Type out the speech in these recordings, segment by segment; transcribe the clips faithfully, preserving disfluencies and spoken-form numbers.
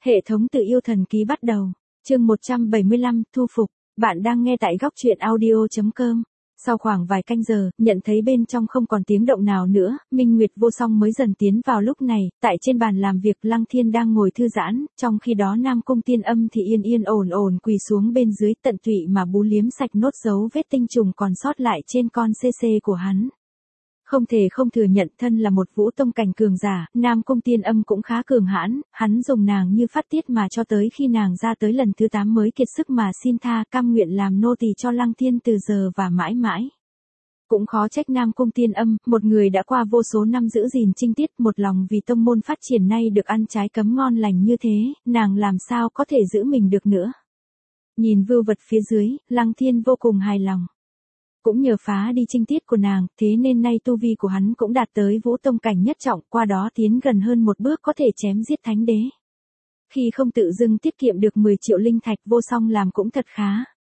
Hệ thống tự yêu thần ký bắt đầu. Chương một trăm bảy mươi lăm, thu phục. Bạn đang nghe tại góc truyện audio chấm com. Sau khoảng vài canh giờ, nhận thấy bên trong không còn tiếng động nào nữa, Minh Nguyệt vô song mới dần tiến vào. Lúc này, tại trên bàn làm việc Lăng Thiên đang ngồi thư giãn, trong khi đó Nam Cung Tiên Âm thì yên yên ổn ổn quỳ xuống bên dưới, tận tụy mà bú liếm sạch nốt dấu vết tinh trùng còn sót lại trên con xê xê của hắn. Không thể không thừa nhận, thân là một vũ tông cảnh cường giả, Nam Cung Tiên Âm cũng khá cường hãn, hắn dùng nàng như phát tiết mà cho tới khi nàng ra tới lần thứ tám mới kiệt sức mà xin tha, cam nguyện làm nô tỳ cho Lăng Thiên từ giờ và mãi mãi. Cũng khó trách Nam Cung Tiên Âm, một người đã qua vô số năm giữ gìn trinh tiết, một lòng vì tông môn phát triển, nay được ăn trái cấm ngon lành như thế, nàng làm sao có thể giữ mình được nữa. Nhìn vưu vật phía dưới, Lăng Thiên vô cùng hài lòng. Cũng nhờ phá đi trinh tiết của nàng, thế nên nay tu vi của hắn cũng đạt tới vũ tông cảnh nhất trọng, qua đó tiến gần hơn một bước có thể chém giết thánh đế. Khi không tự dưng tiết kiệm được mười triệu linh thạch, vô song làm cũng thật khá.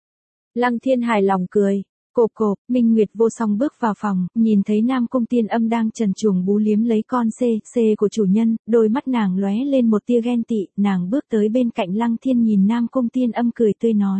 Lăng Thiên hài lòng cười. Cộp cộp, Minh Nguyệt vô song bước vào phòng, nhìn thấy Nam Cung Tiên Âm đang trần truồng bú liếm lấy con xê xê của chủ nhân, đôi mắt nàng lóe lên một tia ghen tị, nàng bước tới bên cạnh Lăng Thiên nhìn Nam Cung Tiên Âm cười tươi nói.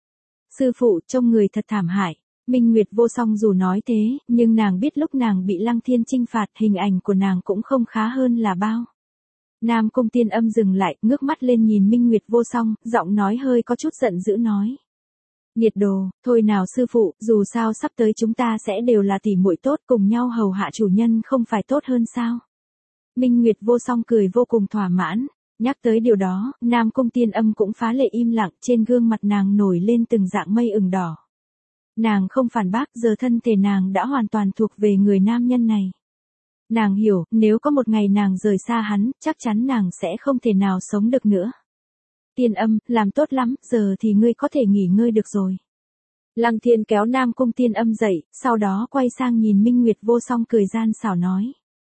Sư phụ, trông người thật thảm hại. Minh Nguyệt vô song dù nói thế, nhưng nàng biết lúc nàng bị Lăng Thiên chinh phạt, hình ảnh của nàng cũng không khá hơn là bao. Nam Cung Tiên Âm dừng lại, ngước mắt lên nhìn Minh Nguyệt vô song, giọng nói hơi có chút giận dữ nói. Nhiệt đồ, thôi nào sư phụ, dù sao sắp tới chúng ta sẽ đều là tỷ muội tốt, cùng nhau hầu hạ chủ nhân không phải tốt hơn sao? Minh Nguyệt vô song cười vô cùng thỏa mãn. Nhắc tới điều đó, Nam Cung Tiên Âm cũng phá lệ im lặng, trên gương mặt nàng nổi lên từng dạng mây ửng đỏ. Nàng không phản bác, giờ thân thể nàng đã hoàn toàn thuộc về người nam nhân này. Nàng hiểu, nếu có một ngày nàng rời xa hắn, chắc chắn nàng sẽ không thể nào sống được nữa. Tiên Âm, làm tốt lắm, giờ thì ngươi có thể nghỉ ngơi được rồi. Lăng Thiên kéo Nam Cung Tiên Âm dậy, sau đó quay sang nhìn Minh Nguyệt vô song cười gian xảo nói.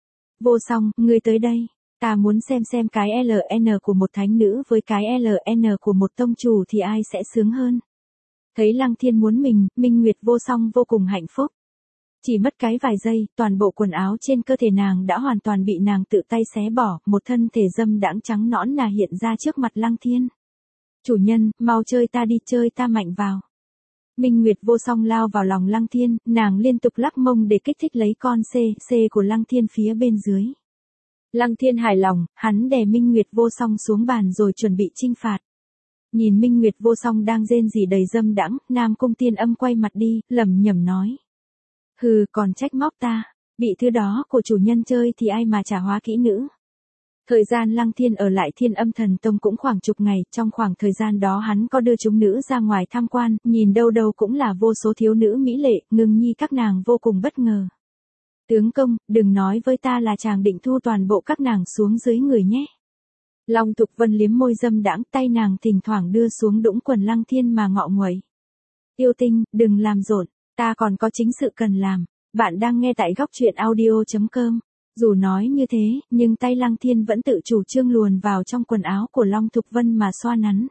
Vô song, ngươi tới đây, ta muốn xem xem cái lờ en của một thánh nữ với cái lờ en của một tông chủ thì ai sẽ sướng hơn. Thấy Lăng Thiên muốn mình, Minh Nguyệt vô song vô cùng hạnh phúc. Chỉ mất cái vài giây, toàn bộ quần áo trên cơ thể nàng đã hoàn toàn bị nàng tự tay xé bỏ, một thân thể dâm đãng trắng nõn nà hiện ra trước mặt Lăng Thiên. Chủ nhân, mau chơi ta đi, chơi ta mạnh vào. Minh Nguyệt vô song lao vào lòng Lăng Thiên, nàng liên tục lắc mông để kích thích lấy con xê xê của Lăng Thiên phía bên dưới. Lăng Thiên hài lòng, hắn đè Minh Nguyệt vô song xuống bàn rồi chuẩn bị chinh phạt. Nhìn Minh Nguyệt vô song đang rên rỉ đầy dâm đãng, Nam Cung Tiên Âm quay mặt đi, lẩm nhẩm nói. Hừ, còn trách móc ta, bị thứ đó của chủ nhân chơi thì ai mà trả hóa kỹ nữ. Thời gian Lăng Thiên ở lại Thiên Âm Thần Tông cũng khoảng chục ngày, trong khoảng thời gian đó hắn có đưa chúng nữ ra ngoài tham quan, nhìn đâu đâu cũng là vô số thiếu nữ mỹ lệ, ngưng nhi các nàng vô cùng bất ngờ. Tướng công, đừng nói với ta là chàng định thu toàn bộ các nàng xuống dưới người nhé. Long Thục Vân liếm môi dâm đãng, tay nàng thỉnh thoảng đưa xuống đũng quần Lăng Thiên mà ngọ nguậy. Yêu tinh, đừng làm rộn, ta còn có chính sự cần làm. Bạn đang nghe tại góc truyện audio chấm com. Dù nói như thế, nhưng tay Lăng Thiên vẫn tự chủ trương luồn vào trong quần áo của Long Thục Vân mà xoa nắn.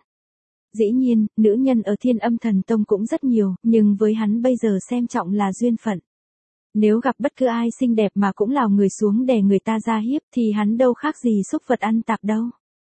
Dĩ nhiên, nữ nhân ở Thiên Âm Thần Tông cũng rất nhiều, nhưng với hắn bây giờ xem trọng là duyên phận. Nếu gặp bất cứ ai xinh đẹp mà cũng lào người xuống để người ta ra hiếp thì hắn đâu khác gì xúc vật ăn tạp đâu.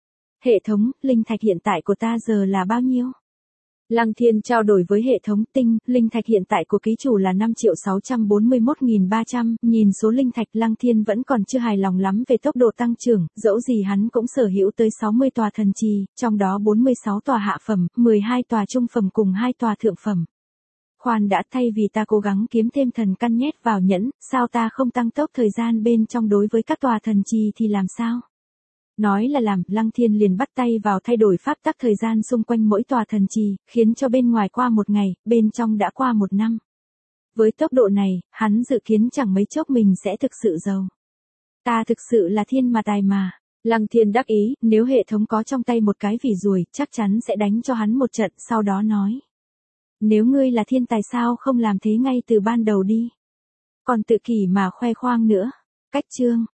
Hệ thống, linh thạch hiện tại của ta giờ là bao nhiêu? Lăng Thiên trao đổi với hệ thống tinh, linh thạch hiện tại của ký chủ là năm triệu sáu trăm bốn mươi mốt nghìn ba trăm, nhìn số linh thạch Lăng Thiên vẫn còn chưa hài lòng lắm về tốc độ tăng trưởng, dẫu gì hắn cũng sở hữu tới sáu mươi tòa thần trì, trong đó bốn mươi sáu tòa hạ phẩm, mười hai tòa trung phẩm cùng hai tòa thượng phẩm. Khoan đã, thay vì ta cố gắng kiếm thêm thần căn nhét vào nhẫn, sao ta không tăng tốc thời gian bên trong đối với các tòa thần trì thì làm sao? Nói là làm, Lăng Thiên liền bắt tay vào thay đổi pháp tắc thời gian xung quanh mỗi tòa thần trì, khiến cho bên ngoài qua một ngày, bên trong đã qua một năm. Với tốc độ này, hắn dự kiến chẳng mấy chốc mình sẽ thực sự giàu. Ta thực sự là thiên mà tài mà. Lăng Thiên đắc ý, nếu hệ thống có trong tay một cái vỉ ruồi, chắc chắn sẽ đánh cho hắn một trận, sau đó nói. Nếu ngươi là thiên tài sao không làm thế ngay từ ban đầu đi. Còn tự kỷ mà khoe khoang nữa. Cách chương.